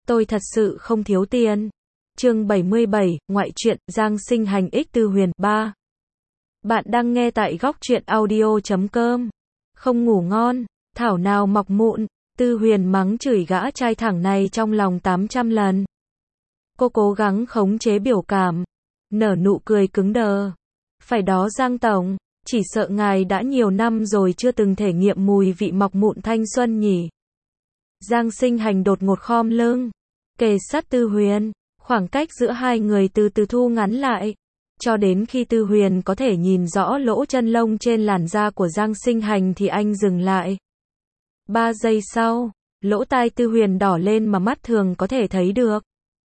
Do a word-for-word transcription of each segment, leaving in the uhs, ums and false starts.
Tôi thật sự không thiếu tiền. Chương bảy mươi bảy, ngoại truyện, Giang Sinh Hành x Tư Huyền, ba. Bạn đang nghe tại góc truyện audio chấm com. Không ngủ ngon, thảo nào mọc mụn, Tư Huyền mắng chửi gã trai thẳng này trong lòng tám trăm lần. Cô cố gắng khống chế biểu cảm, nở nụ cười cứng đờ. Phải đó Giang Tổng, chỉ sợ ngài đã nhiều năm rồi chưa từng thể nghiệm mùi vị mọc mụn thanh xuân nhỉ. Giang Sinh Hành đột ngột khom lưng, kề sát Tư Huyền, khoảng cách giữa hai người từ từ thu ngắn lại, cho đến khi Tư Huyền có thể nhìn rõ lỗ chân lông trên làn da của Giang Sinh Hành thì anh dừng lại. Ba giây sau, lỗ tai Tư Huyền đỏ lên mà mắt thường có thể thấy được.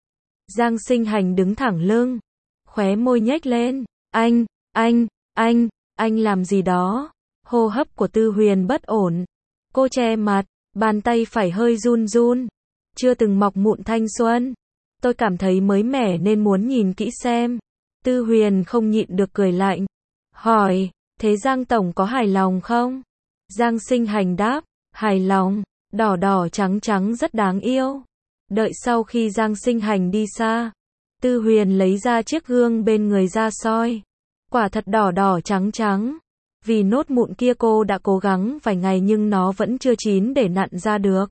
Giang Sinh Hành đứng thẳng lưng, khóe môi nhếch lên, anh, anh, anh, anh làm gì đó? Hô hấp của Tư Huyền bất ổn, cô che mặt, bàn tay phải hơi run run. Chưa từng mọc mụn thanh xuân, tôi cảm thấy mới mẻ nên muốn nhìn kỹ xem. Tư Huyền không nhịn được cười lạnh, hỏi, thế Giang Tổng có hài lòng không? Giang Sinh Hành đáp, hài lòng, đỏ đỏ trắng trắng rất đáng yêu. Đợi sau khi Giang Sinh Hành đi xa, Tư Huyền lấy ra chiếc gương bên người ra soi. Quả thật đỏ đỏ trắng trắng. Vì nốt mụn kia cô đã cố gắng vài ngày nhưng nó vẫn chưa chín để nặn ra được.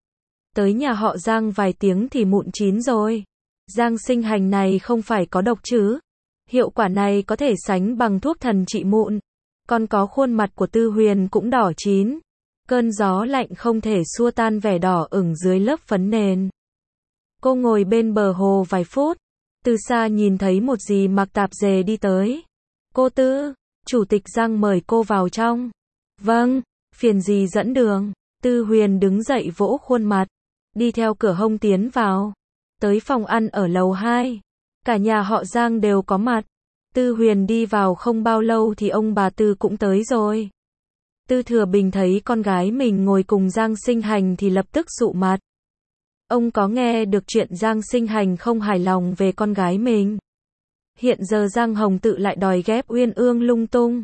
Tới nhà họ Giang vài tiếng thì mụn chín rồi. Giang Sinh Hành này không phải có độc chứ? Hiệu quả này có thể sánh bằng thuốc thần trị mụn. Còn có khuôn mặt của Tư Huyền cũng đỏ chín. Cơn gió lạnh không thể xua tan vẻ đỏ ửng dưới lớp phấn nền. Cô ngồi bên bờ hồ vài phút. Từ xa nhìn thấy một dì mặc tạp dề đi tới. Cô Tư, Chủ tịch Giang mời cô vào trong. Vâng, phiền dì dẫn đường. Tư Huyền đứng dậy vỗ khuôn mặt, đi theo cửa hông tiến vào. Tới phòng ăn ở lầu hai. Cả nhà họ Giang đều có mặt. Tư Huyền đi vào không bao lâu thì ông bà Tư cũng tới rồi. Tư Thừa Bình thấy con gái mình ngồi cùng Giang Sinh Hành thì lập tức sụ mặt. Ông có nghe được chuyện Giang Sinh Hành không hài lòng về con gái mình. Hiện giờ Giang Hồng Tự lại đòi ghép Uyên Ương lung tung.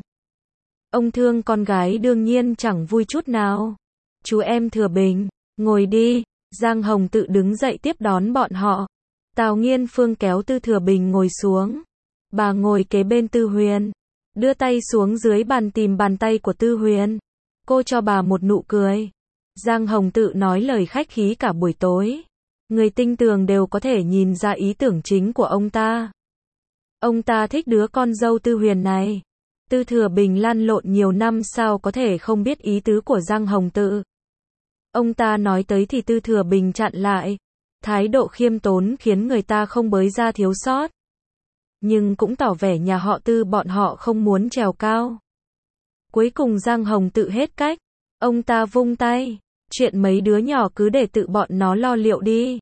Ông thương con gái đương nhiên chẳng vui chút nào. Chú em Thừa Bình, ngồi đi. Giang Hồng Tự đứng dậy tiếp đón bọn họ. Tào Nghiên Phương kéo Tư Thừa Bình ngồi xuống. Bà ngồi kế bên Tư Huyền, đưa tay xuống dưới bàn tìm bàn tay của Tư Huyền. Cô cho bà một nụ cười. Giang Hồng Tự nói lời khách khí cả buổi tối. Người tinh tường đều có thể nhìn ra ý tưởng chính của ông ta. Ông ta thích đứa con dâu Tư Huyền này. Tư Thừa Bình lăn lộn nhiều năm sao có thể không biết ý tứ của Giang Hồng Tự. Ông ta nói tới thì Tư Thừa Bình chặn lại. Thái độ khiêm tốn khiến người ta không bới ra thiếu sót. Nhưng cũng tỏ vẻ nhà họ Tư bọn họ không muốn trèo cao. Cuối cùng Giang Hồng Tự hết cách. Ông ta vung tay. Chuyện mấy đứa nhỏ cứ để tự bọn nó lo liệu đi.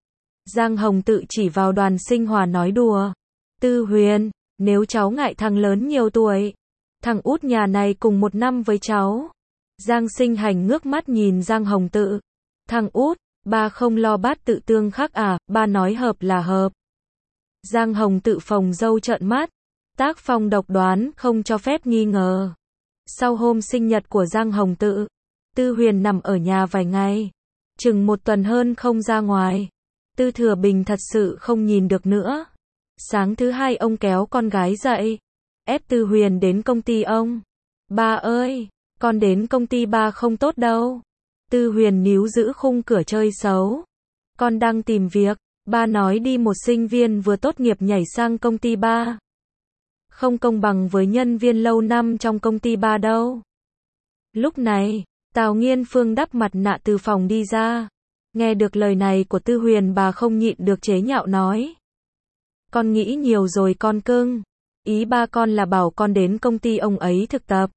Giang Hồng Tự chỉ vào Đoàn Sinh Hòa nói đùa. Tư Huyền, nếu cháu ngại thằng lớn nhiều tuổi. Thằng út nhà này cùng một năm với cháu. Giang Sinh Hành ngước mắt nhìn Giang Hồng Tự. Thằng út, ba không lo bát tự tương khắc à, ba nói hợp là hợp. Giang Hồng Tự phồng râu trợn mắt. Tác phong độc đoán không cho phép nghi ngờ. Sau hôm sinh nhật của Giang Hồng Tự, Tư Huyền nằm ở nhà vài ngày. Chừng một tuần hơn không ra ngoài. Tư Thừa Bình thật sự không nhìn được nữa. Sáng thứ hai ông kéo con gái dậy. Ép Tư Huyền đến công ty ông. Ba ơi, con đến công ty ba không tốt đâu. Tư Huyền níu giữ khung cửa chơi xấu. Con đang tìm việc. Ba nói đi một sinh viên vừa tốt nghiệp nhảy sang công ty ba. Không công bằng với nhân viên lâu năm trong công ty ba đâu. Lúc này, Tào Nghiên Phương đắp mặt nạ từ phòng đi ra. Nghe được lời này của Tư Huyền bà không nhịn được chế nhạo nói. Con nghĩ nhiều rồi con cưng. Ý ba con là bảo con đến công ty ông ấy thực tập.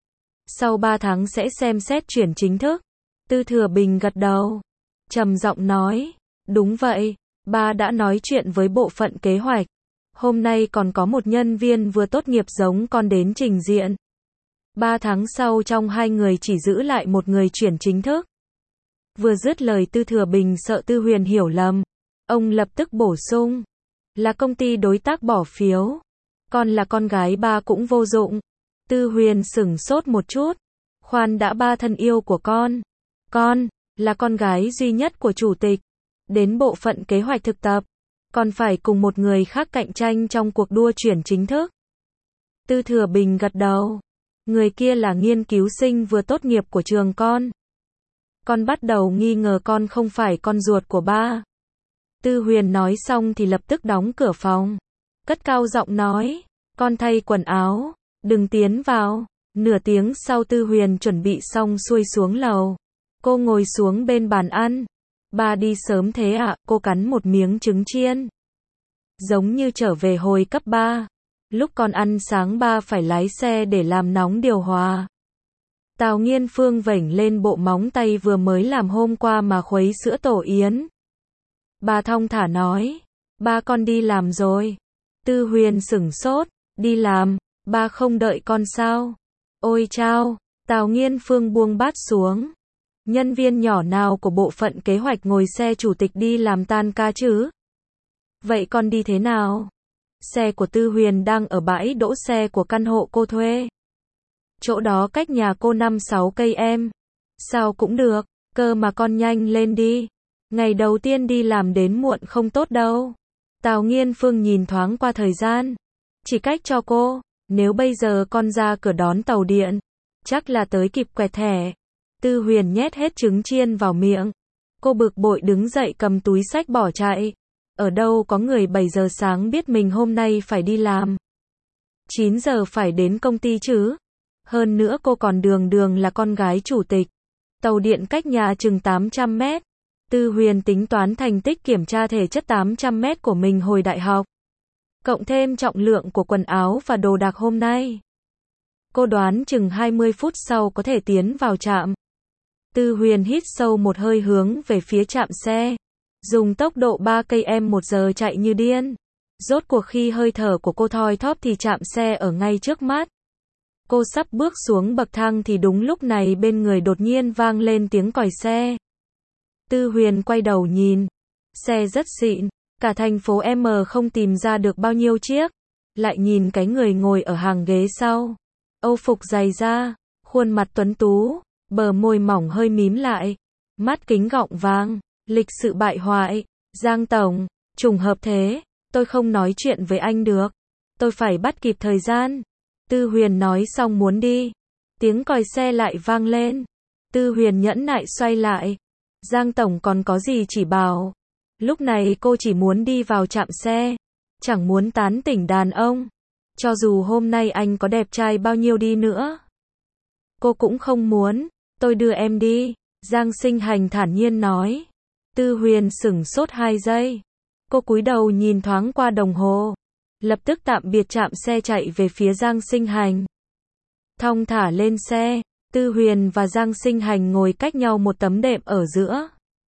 Sau ba tháng sẽ xem xét chuyển chính thức. Tư Thừa Bình gật đầu. Trầm giọng nói. Đúng vậy, ba đã nói chuyện với bộ phận kế hoạch. Hôm nay còn có một nhân viên vừa tốt nghiệp giống con đến trình diện. Ba tháng sau trong hai người chỉ giữ lại một người chuyển chính thức. Vừa dứt lời Tư Thừa Bình sợ Tư Huyền hiểu lầm. Ông lập tức bổ sung. Là công ty đối tác bỏ phiếu. Con là con gái ba cũng vô dụng. Tư Huyền sửng sốt một chút. Khoan đã, ba thân yêu của con. Con, là con gái duy nhất của chủ tịch. đến bộ phận kế hoạch thực tập, còn phải cùng một người khác cạnh tranh trong cuộc đua chuyển chính thức. Tư Thừa Bình gật đầu. Người kia là nghiên cứu sinh vừa tốt nghiệp của trường con. Con bắt đầu nghi ngờ con không phải con ruột của ba. Tư Huyền nói xong thì lập tức đóng cửa phòng. Cất cao giọng nói, con thay quần áo, đừng tiến vào. Nửa tiếng sau Tư Huyền chuẩn bị xong xuôi xuống lầu. Cô ngồi xuống bên bàn ăn. Ba đi sớm thế ạ? À? Cô cắn một miếng trứng chiên. Giống như trở về hồi cấp ba. Lúc con ăn sáng ba phải lái xe để làm nóng điều hòa. Tào Nghiên Phương vểnh lên bộ móng tay vừa mới làm hôm qua mà khuấy sữa tổ yến. Bà thong thả nói, ba con đi làm rồi. Tư Huyền sửng sốt, đi làm, ba không đợi con sao? Ôi chao, Tào Nghiên Phương buông bát xuống. Nhân viên nhỏ nào của bộ phận kế hoạch ngồi xe chủ tịch đi làm tan ca chứ? Vậy con đi thế nào? Xe của Tư Huyền đang ở bãi đỗ xe của căn hộ cô thuê. Chỗ đó cách nhà cô năm sáu cây em. Sao cũng được, cơ mà con nhanh lên đi. Ngày đầu tiên đi làm đến muộn không tốt đâu. Tào Nghiên Phương nhìn thoáng qua thời gian. Chỉ cách cho cô, nếu bây giờ con ra cửa đón tàu điện, chắc là tới kịp quẹt thẻ. Tư Huyền nhét hết trứng chiên vào miệng. Cô bực bội đứng dậy cầm túi xách bỏ chạy. Ở đâu có người bảy giờ sáng biết mình hôm nay phải đi làm. chín giờ phải đến công ty chứ. Hơn nữa cô còn đường đường là con gái chủ tịch. Tàu điện cách nhà chừng tám trăm mét. Tư Huyền tính toán thành tích kiểm tra thể chất tám trăm mét của mình hồi đại học. Cộng thêm trọng lượng của quần áo và đồ đạc hôm nay. Cô đoán chừng hai mươi phút sau có thể tiến vào trạm. Tư Huyền hít sâu một hơi hướng về phía trạm xe. Dùng tốc độ ba cây em một giờ chạy như điên. Rốt cuộc khi hơi thở của cô thoi thóp thì trạm xe ở ngay trước mắt. Cô sắp bước xuống bậc thang thì đúng lúc này bên người đột nhiên vang lên tiếng còi xe. Tư Huyền quay đầu nhìn. Xe rất xịn, cả thành phố M không tìm ra được bao nhiêu chiếc. Lại nhìn cái người ngồi ở hàng ghế sau. Âu phục dày da, khuôn mặt tuấn tú, bờ môi mỏng hơi mím lại. Mắt kính gọng vàng, lịch sự bại hoại. Giang Tổng, trùng hợp thế, tôi không nói chuyện với anh được. Tôi phải bắt kịp thời gian. Tư Huyền nói xong muốn đi. Tiếng còi xe lại vang lên. Tư Huyền nhẫn nại xoay lại. Giang Tổng còn có gì chỉ bảo. Lúc này cô chỉ muốn đi vào trạm xe. Chẳng muốn tán tỉnh đàn ông. Cho dù hôm nay anh có đẹp trai bao nhiêu đi nữa. Cô cũng không muốn. Tôi đưa em đi. Giang Sinh Hành thản nhiên nói. Tư Huyền sửng sốt hai giây. Cô cúi đầu nhìn thoáng qua đồng hồ. Lập tức tạm biệt trạm xe chạy về phía Giang Sinh Hành. Thong thả lên xe. Tư Huyền và Giang Sinh Hành ngồi cách nhau một tấm đệm ở giữa.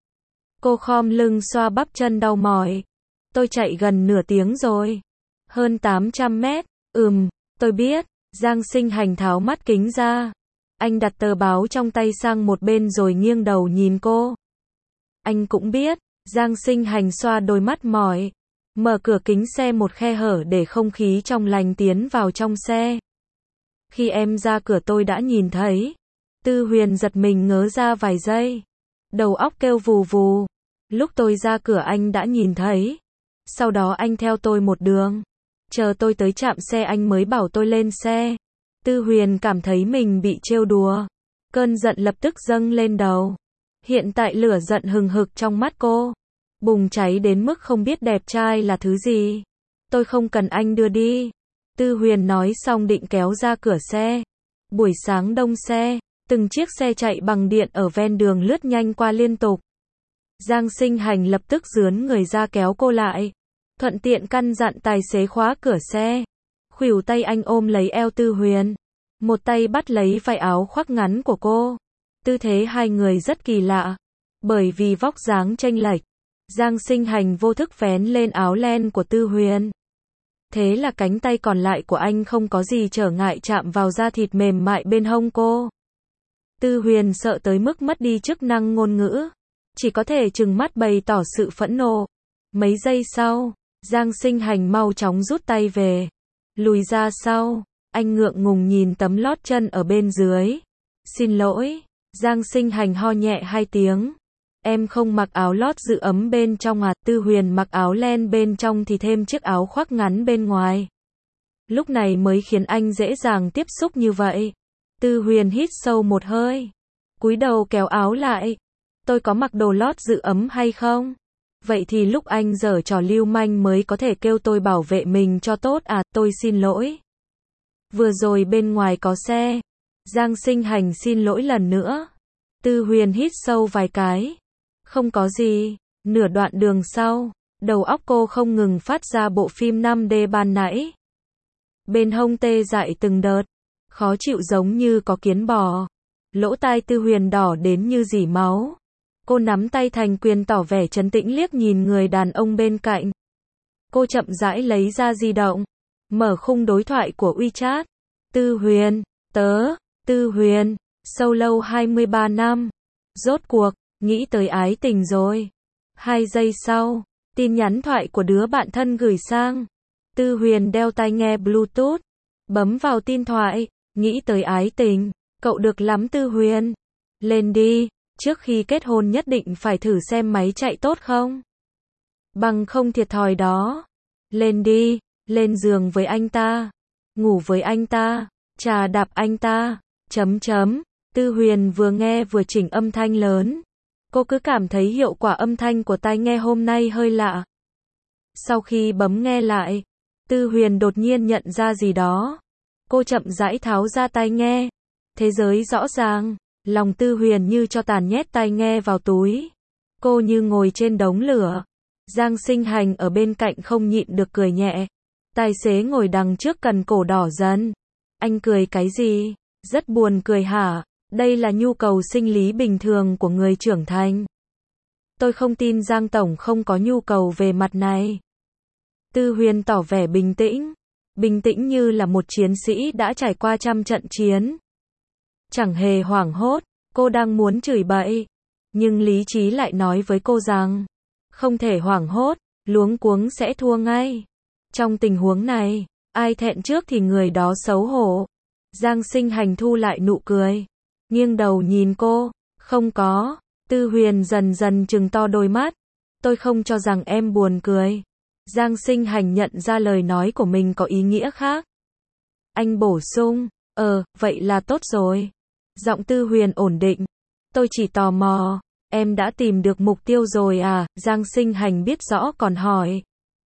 Cô khom lưng xoa bắp chân đau mỏi. Tôi chạy gần nửa tiếng rồi. Hơn tám trăm mét. Ừm, tôi biết. Giang Sinh Hành tháo mắt kính ra. Anh đặt tờ báo trong tay sang một bên rồi nghiêng đầu nhìn cô. Anh cũng biết. Giang Sinh Hành xoa đôi mắt mỏi. Mở cửa kính xe một khe hở để không khí trong lành tiến vào trong xe. Khi em ra cửa tôi đã nhìn thấy. Tư Huyền giật mình ngớ ra vài giây. Đầu óc kêu vù vù. Lúc tôi ra cửa anh đã nhìn thấy. Sau đó anh theo tôi một đường. Chờ tôi tới trạm xe anh mới bảo tôi lên xe. Tư Huyền cảm thấy mình bị trêu đùa. Cơn giận lập tức dâng lên đầu. Hiện tại lửa giận hừng hực trong mắt cô. Bùng cháy đến mức không biết đẹp trai là thứ gì. Tôi không cần anh đưa đi. Tư Huyền nói xong định kéo ra cửa xe. Buổi sáng đông xe. Từng chiếc xe chạy bằng điện ở ven đường lướt nhanh qua liên tục. Giang Sinh Hành lập tức rướn người ra kéo cô lại. Thuận tiện căn dặn tài xế khóa cửa xe. Khuỷu tay anh ôm lấy eo Tư Huyền. Một tay bắt lấy vải áo khoác ngắn của cô. Tư thế hai người rất kỳ lạ. Bởi vì vóc dáng chênh lệch. Giang Sinh Hành vô thức vén lên áo len của Tư Huyền. Thế là cánh tay còn lại của anh không có gì trở ngại chạm vào da thịt mềm mại bên hông cô. Tư Huyền sợ tới mức mất đi chức năng ngôn ngữ. Chỉ có thể trừng mắt bày tỏ sự phẫn nộ. Mấy giây sau, Giang Sinh Hành mau chóng rút tay về. Lùi ra sau, anh ngượng ngùng nhìn tấm lót chân ở bên dưới. Xin lỗi, Giang Sinh Hành ho nhẹ hai tiếng. Em không mặc áo lót giữ ấm bên trong à? Tư Huyền mặc áo len bên trong thì thêm chiếc áo khoác ngắn bên ngoài. Lúc này mới khiến anh dễ dàng tiếp xúc như vậy. Tư Huyền hít sâu một hơi, cúi đầu kéo áo lại. Tôi có mặc đồ lót giữ ấm hay không? Vậy thì lúc anh giở trò lưu manh mới có thể kêu tôi bảo vệ mình cho tốt à? Tôi xin lỗi. Vừa rồi bên ngoài có xe. Giang Sinh Hành xin lỗi lần nữa. Tư Huyền hít sâu vài cái. Không có gì. Nửa đoạn đường sau, đầu óc cô không ngừng phát ra bộ phim năm D ban nãy. Bên hông tê dại từng đợt, khó chịu giống như có kiến bò. Lỗ tai Tư Huyền đỏ đến như rỉ máu. Cô nắm tay thành quyền tỏ vẻ trấn tĩnh liếc nhìn người đàn ông bên cạnh. Cô chậm rãi lấy ra di động, mở khung đối thoại của WeChat. Tư Huyền, tớ, Tư Huyền, solo hai mươi ba năm. Rốt cuộc, nghĩ tới ái tình rồi. Hai giây sau, tin nhắn thoại của đứa bạn thân gửi sang. Tư Huyền đeo tai nghe Bluetooth, bấm vào tin thoại, nghĩ tới ái tình. Cậu được lắm Tư Huyền. Lên đi, trước khi kết hôn nhất định phải thử xem máy chạy tốt không. Bằng không thiệt thòi đó. Lên đi, lên giường với anh ta, ngủ với anh ta, chà đạp anh ta, chấm chấm. Tư Huyền vừa nghe vừa chỉnh âm thanh lớn. Cô cứ cảm thấy hiệu quả âm thanh của tai nghe hôm nay hơi lạ. Sau khi bấm nghe lại, Tư Huyền đột nhiên nhận ra gì đó. Cô chậm rãi tháo ra tai nghe. Thế giới rõ ràng, lòng Tư Huyền như cho tàn nhét tai nghe vào túi. Cô như ngồi trên đống lửa. Giang Sinh Hành ở bên cạnh không nhịn được cười nhẹ. Tài xế ngồi đằng trước cần cổ đỏ dần. Anh cười cái gì? Rất buồn cười hả? Đây là nhu cầu sinh lý bình thường của người trưởng thành. Tôi không tin Giang Tổng không có nhu cầu về mặt này. Tư Huyền tỏ vẻ bình tĩnh. Bình tĩnh như là một chiến sĩ đã trải qua trăm trận chiến. Chẳng hề hoảng hốt, cô đang muốn chửi bậy. Nhưng lý trí lại nói với cô rằng, không thể hoảng hốt, luống cuống sẽ thua ngay. Trong tình huống này, ai thẹn trước thì người đó xấu hổ. Giang Sinh Hành thu lại nụ cười, nghiêng đầu nhìn cô, không có. Tư Huyền dần dần trừng to đôi mắt. Tôi không cho rằng em buồn cười. Giang Sinh Hành nhận ra lời nói của mình có ý nghĩa khác. Anh bổ sung, ờ, vậy là tốt rồi. Giọng Tư Huyền ổn định. Tôi chỉ tò mò, em đã tìm được mục tiêu rồi à? Giang Sinh Hành biết rõ còn hỏi.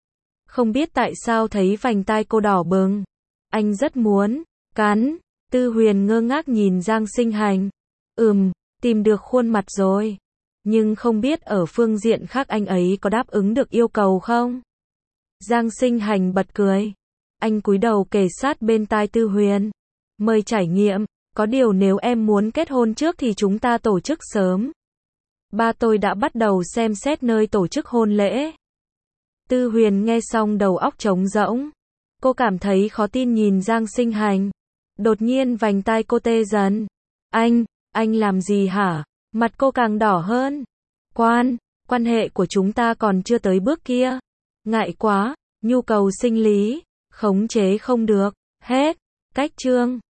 Không biết tại sao thấy vành tai cô đỏ bừng. Anh rất muốn cắn. Tư Huyền ngơ ngác nhìn Giang Sinh Hành. Ừm, tìm được khuôn mặt rồi. Nhưng không biết ở phương diện khác anh ấy có đáp ứng được yêu cầu không? Giang Sinh Hành bật cười. Anh cúi đầu kề sát bên tai Tư Huyền. Mời trải nghiệm. Có điều nếu em muốn kết hôn trước thì chúng ta tổ chức sớm. Ba tôi đã bắt đầu xem xét nơi tổ chức hôn lễ. Tư Huyền nghe xong đầu óc trống rỗng. Cô cảm thấy khó tin nhìn Giang Sinh Hành. Đột nhiên vành tai cô tê dần. Anh, anh làm gì hả? Mặt cô càng đỏ hơn. Quan, quan hệ của chúng ta còn chưa tới bước kia. Ngại quá, nhu cầu sinh lý, khống chế không được. Hết, cách chương.